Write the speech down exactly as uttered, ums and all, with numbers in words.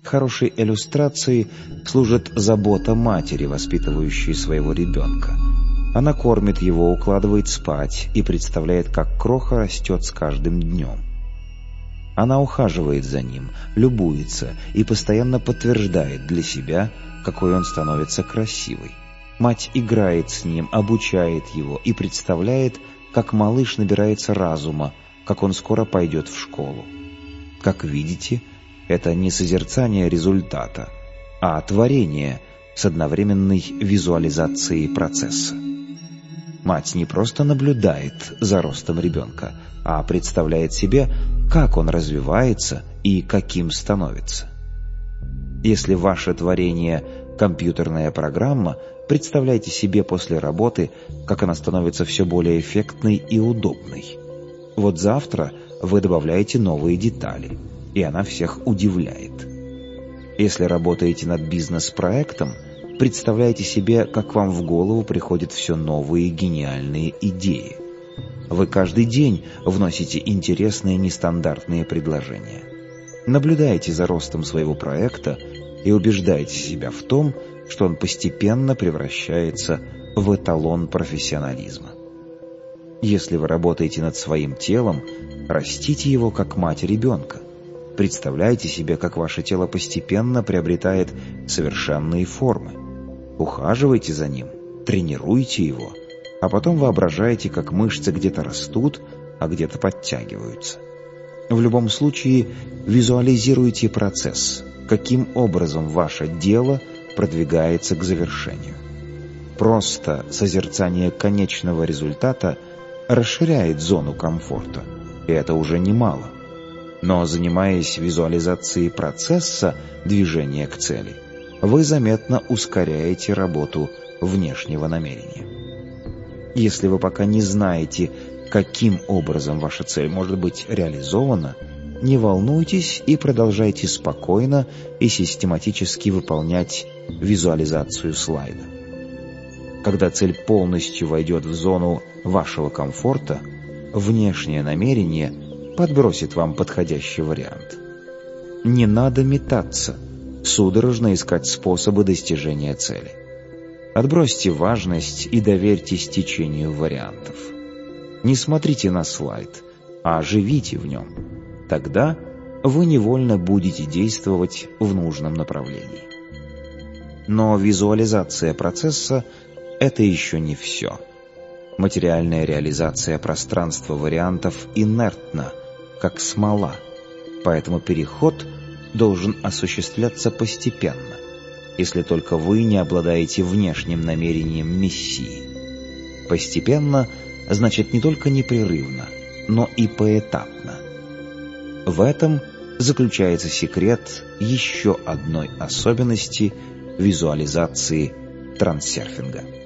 Хорошей иллюстрацией служит забота матери, воспитывающей своего ребенка. Она кормит его, укладывает спать и представляет, как кроха растет с каждым днем. Она ухаживает за ним, любуется и постоянно подтверждает для себя, какой он становится красивый. Мать играет с ним, обучает его и представляет, как малыш набирается разума, как он скоро пойдет в школу. Как видите, это не созерцание результата, а творение с одновременной визуализацией процесса. Мать не просто наблюдает за ростом ребенка, а представляет себе, как он развивается и каким становится. Если ваше творение – компьютерная программа, представляйте себе после работы, как она становится все более эффектной и удобной. Вот завтра вы добавляете новые детали, и она всех удивляет. Если работаете над бизнес-проектом, представляйте себе, как вам в голову приходят все новые гениальные идеи. Вы каждый день вносите интересные нестандартные предложения. Наблюдайте за ростом своего проекта и убеждайте себя в том, что он постепенно превращается в эталон профессионализма. Если вы работаете над своим телом, растите его как мать ребенка. Представляйте себе, как ваше тело постепенно приобретает совершенные формы. Ухаживайте за ним, тренируйте его, а потом воображайте, как мышцы где-то растут, а где-то подтягиваются. В любом случае, визуализируйте процесс, каким образом ваше дело продвигается к завершению. Просто созерцание конечного результата расширяет зону комфорта, и это уже немало. Но занимаясь визуализацией процесса движения к цели, вы заметно ускоряете работу внешнего намерения. Если вы пока не знаете, каким образом ваша цель может быть реализована, не волнуйтесь и продолжайте спокойно и систематически выполнять визуализацию слайда. Когда цель полностью войдет в зону вашего комфорта, внешнее намерение подбросит вам подходящий вариант. Не надо метаться, судорожно искать способы достижения цели. Отбросьте важность и доверьтесь течению вариантов. Не смотрите на слайд, а живите в нем. Тогда вы невольно будете действовать в нужном направлении. Но визуализация процесса – это еще не все. Материальная реализация пространства вариантов инертна, как смола, поэтому переход должен осуществляться постепенно, если только вы не обладаете внешним намерением миссии. Постепенно значит не только непрерывно, но и поэтапно. В этом заключается секрет еще одной особенности визуализации трансерфинга.